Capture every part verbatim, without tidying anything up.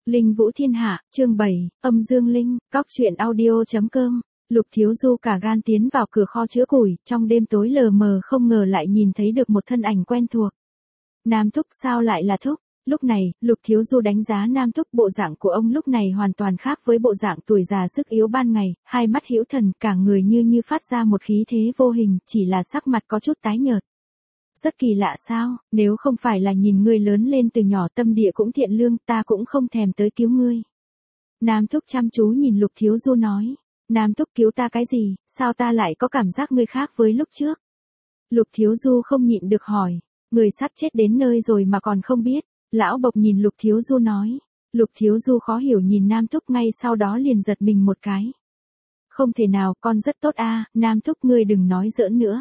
Linh Vũ Thiên Hạ, chương bảy, Âm Dương Linh, Cóc truyện audio.com. Lục Thiếu Du cả gan tiến vào cửa kho chứa củi, trong đêm tối lờ mờ không ngờ lại nhìn thấy được một thân ảnh quen thuộc. Nam Thúc, sao lại là Thúc? Lúc này, Lục Thiếu Du đánh giá Nam Thúc, bộ dạng của ông lúc này hoàn toàn khác với bộ dạng tuổi già sức yếu ban ngày, hai mắt hữu thần, cả người như như phát ra một khí thế vô hình, chỉ là sắc mặt có chút tái nhợt. Rất kỳ lạ sao, nếu không phải là nhìn ngươi lớn lên từ nhỏ tâm địa cũng thiện lương, ta cũng không thèm tới cứu ngươi. Nam Thúc chăm chú nhìn Lục Thiếu Du nói, Nam Thúc cứu ta cái gì, sao ta lại có cảm giác ngươi khác với lúc trước? Lục Thiếu Du không nhịn được hỏi, người sắp chết đến nơi rồi mà còn không biết. Lão Bộc nhìn Lục Thiếu Du nói, Lục Thiếu Du khó hiểu nhìn Nam Thúc, ngay sau đó liền giật mình một cái. Không thể nào, con rất tốt a, Nam Thúc ngươi đừng nói giỡn nữa.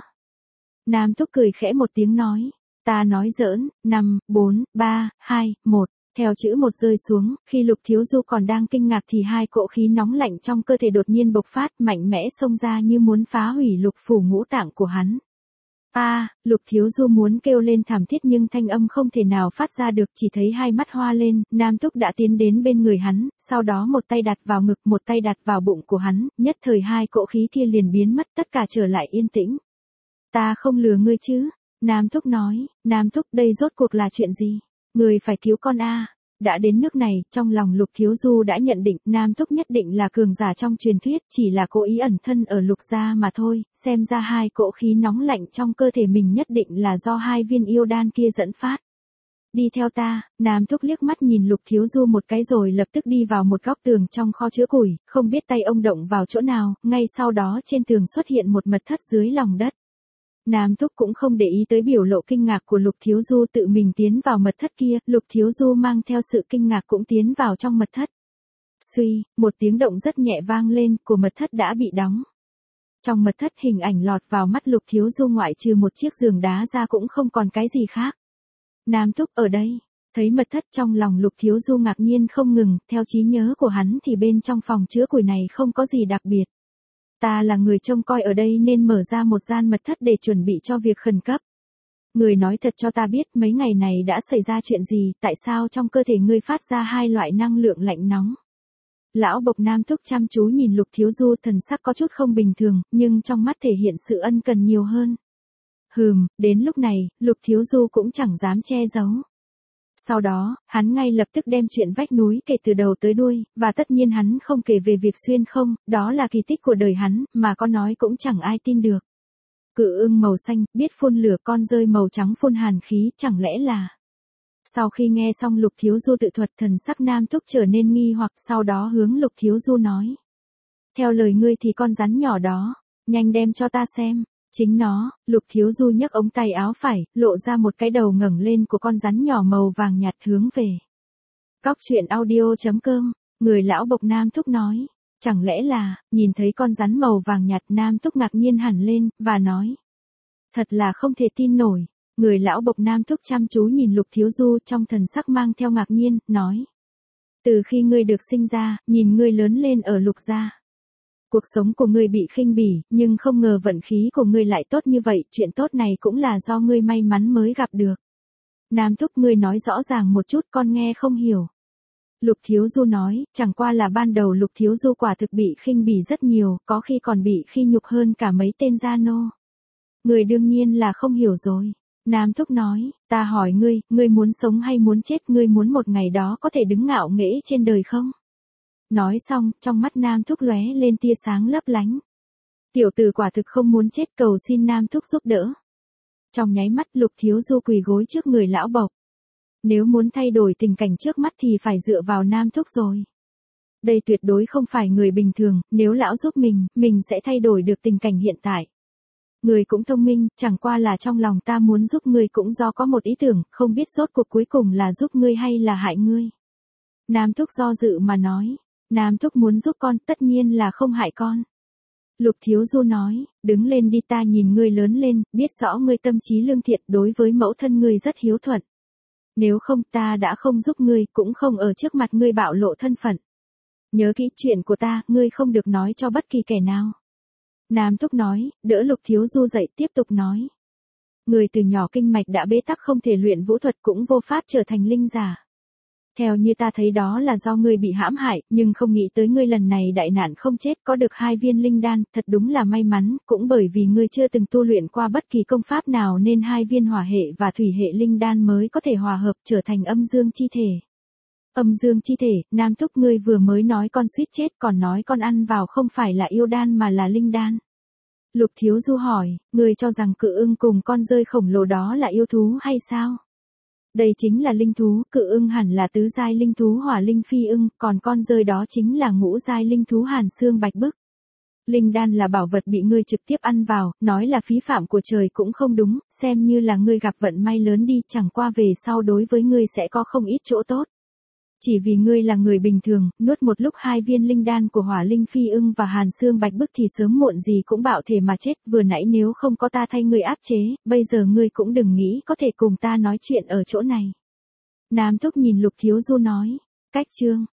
Nam Thúc cười khẽ một tiếng nói, ta nói giỡn, năm, bốn, ba, hai, một, theo chữ một rơi xuống, khi Lục Thiếu Du còn đang kinh ngạc thì hai cỗ khí nóng lạnh trong cơ thể đột nhiên bộc phát, mạnh mẽ xông ra như muốn phá hủy lục phủ ngũ tạng của hắn. A, à, Lục Thiếu Du muốn kêu lên thảm thiết nhưng thanh âm không thể nào phát ra được, chỉ thấy hai mắt hoa lên, Nam Thúc đã tiến đến bên người hắn, sau đó một tay đặt vào ngực, một tay đặt vào bụng của hắn, nhất thời hai cỗ khí kia liền biến mất, tất cả trở lại yên tĩnh. Ta không lừa ngươi chứ? Nam Thúc nói, Nam Thúc đây rốt cuộc là chuyện gì? Ngươi phải cứu con a. Đã đến nước này, trong lòng Lục Thiếu Du đã nhận định Nam Thúc nhất định là cường giả trong truyền thuyết, chỉ là cố ý ẩn thân ở Lục gia mà thôi, xem ra hai cỗ khí nóng lạnh trong cơ thể mình nhất định là do hai viên yêu đan kia dẫn phát. Đi theo ta, Nam Thúc liếc mắt nhìn Lục Thiếu Du một cái rồi lập tức đi vào một góc tường trong kho chứa củi, không biết tay ông động vào chỗ nào, ngay sau đó trên tường xuất hiện một mật thất dưới lòng đất. Nam Thúc cũng không để ý tới biểu lộ kinh ngạc của Lục Thiếu Du, tự mình tiến vào mật thất kia, Lục Thiếu Du mang theo sự kinh ngạc cũng tiến vào trong mật thất. Suy, một tiếng động rất nhẹ vang lên, của mật thất đã bị đóng. Trong mật thất hình ảnh lọt vào mắt Lục Thiếu Du ngoại trừ một chiếc giường đá ra cũng không còn cái gì khác. Nam Thúc ở đây, thấy mật thất trong lòng Lục Thiếu Du ngạc nhiên không ngừng, theo trí nhớ của hắn thì bên trong phòng chứa củi này không có gì đặc biệt. Ta là người trông coi ở đây nên mở ra một gian mật thất để chuẩn bị cho việc khẩn cấp. Người nói thật cho ta biết mấy ngày này đã xảy ra chuyện gì, tại sao trong cơ thể ngươi phát ra hai loại năng lượng lạnh nóng. Lão Bộc Nam Thúc chăm chú nhìn Lục Thiếu Du, thần sắc có chút không bình thường, nhưng trong mắt thể hiện sự ân cần nhiều hơn. Hừm, đến lúc này, Lục Thiếu Du cũng chẳng dám che giấu. Sau đó, hắn ngay lập tức đem chuyện vách núi kể từ đầu tới đuôi, và tất nhiên hắn không kể về việc xuyên không, đó là kỳ tích của đời hắn, mà có nói cũng chẳng ai tin được. Cự ưng màu xanh, biết phun lửa, con rơi màu trắng phun hàn khí, chẳng lẽ là... Sau khi nghe xong Lục Thiếu Du tự thuật, thần sắc Nam Thúc trở nên nghi hoặc, sau đó hướng Lục Thiếu Du nói. Theo lời ngươi thì con rắn nhỏ đó, nhanh đem cho ta xem. Chính nó, Lục Thiếu Du nhấc ống tay áo phải, lộ ra một cái đầu ngẩng lên của con rắn nhỏ màu vàng nhạt hướng về. Cóc truyện audio.com, người lão Bộc Nam Thúc nói, chẳng lẽ là, nhìn thấy con rắn màu vàng nhạt, Nam Thúc ngạc nhiên hẳn lên, và nói. Thật là không thể tin nổi, người lão Bộc Nam Thúc chăm chú nhìn Lục Thiếu Du trong thần sắc mang theo ngạc nhiên, nói. Từ khi ngươi được sinh ra, nhìn ngươi lớn lên ở Lục gia. Cuộc sống của ngươi bị khinh bỉ, nhưng không ngờ vận khí của ngươi lại tốt như vậy, chuyện tốt này cũng là do ngươi may mắn mới gặp được. Nam Thúc, ngươi nói rõ ràng một chút, con nghe không hiểu. Lục Thiếu Du nói, chẳng qua là ban đầu Lục Thiếu Du quả thực bị khinh bỉ rất nhiều, có khi còn bị khi nhục hơn cả mấy tên gia nô. Ngươi đương nhiên là không hiểu rồi. Nam Thúc nói, ta hỏi ngươi, ngươi muốn sống hay muốn chết, ngươi muốn một ngày đó có thể đứng ngạo nghễ trên đời không? Nói xong, trong mắt Nam Thúc lóe lên tia sáng lấp lánh. Tiểu tử quả thực không muốn chết, cầu xin Nam Thúc giúp đỡ. Trong nháy mắt Lục Thiếu Du quỳ gối trước người lão Bộc. Nếu muốn thay đổi tình cảnh trước mắt thì phải dựa vào Nam Thúc rồi. Đây tuyệt đối không phải người bình thường, nếu lão giúp mình, mình sẽ thay đổi được tình cảnh hiện tại. Người cũng thông minh, chẳng qua là trong lòng ta muốn giúp ngươi cũng do có một ý tưởng, không biết rốt cuộc cuối cùng là giúp ngươi hay là hại ngươi. Nam Thúc do dự mà nói. Nam Thúc muốn giúp con, tất nhiên là không hại con. Lục Thiếu Du nói, đứng lên đi, ta nhìn ngươi lớn lên, biết rõ ngươi tâm trí lương thiện, đối với mẫu thân ngươi rất hiếu thuận. Nếu không ta đã không giúp ngươi, cũng không ở trước mặt ngươi bạo lộ thân phận. Nhớ kỹ chuyện của ta, ngươi không được nói cho bất kỳ kẻ nào. Nam Thúc nói, đỡ Lục Thiếu Du dậy, tiếp tục nói. Người từ nhỏ kinh mạch đã bế tắc, không thể luyện vũ thuật, cũng vô pháp trở thành linh giả. Theo như ta thấy đó là do ngươi bị hãm hại, nhưng không nghĩ tới ngươi lần này đại nạn không chết, có được hai viên linh đan, thật đúng là may mắn, cũng bởi vì ngươi chưa từng tu luyện qua bất kỳ công pháp nào nên hai viên hỏa hệ và thủy hệ linh đan mới có thể hòa hợp trở thành âm dương chi thể. Âm dương chi thể, Nam Thúc ngươi vừa mới nói con suýt chết, còn nói con ăn vào không phải là yêu đan mà là linh đan. Lục Thiếu Du hỏi, ngươi cho rằng cự ưng cùng con dơi khổng lồ đó là yêu thú hay sao? Đây chính là linh thú, cự ưng hẳn là tứ giai linh thú hỏa linh phi ưng, còn con dơi đó chính là ngũ giai linh thú hàn xương bạch bức. Linh đan là bảo vật bị ngươi trực tiếp ăn vào, nói là phí phạm của trời cũng không đúng, xem như là ngươi gặp vận may lớn đi, chẳng qua về sau đối với ngươi sẽ có không ít chỗ tốt. Chỉ vì ngươi là người bình thường, nuốt một lúc hai viên linh đan của hỏa linh phi ưng và hàn xương bạch bức thì sớm muộn gì cũng bạo thể mà chết, vừa nãy nếu không có ta thay ngươi áp chế, bây giờ ngươi cũng đừng nghĩ có thể cùng ta nói chuyện ở chỗ này. Nam Thúc nhìn Lục Thiếu Du nói, cách chương,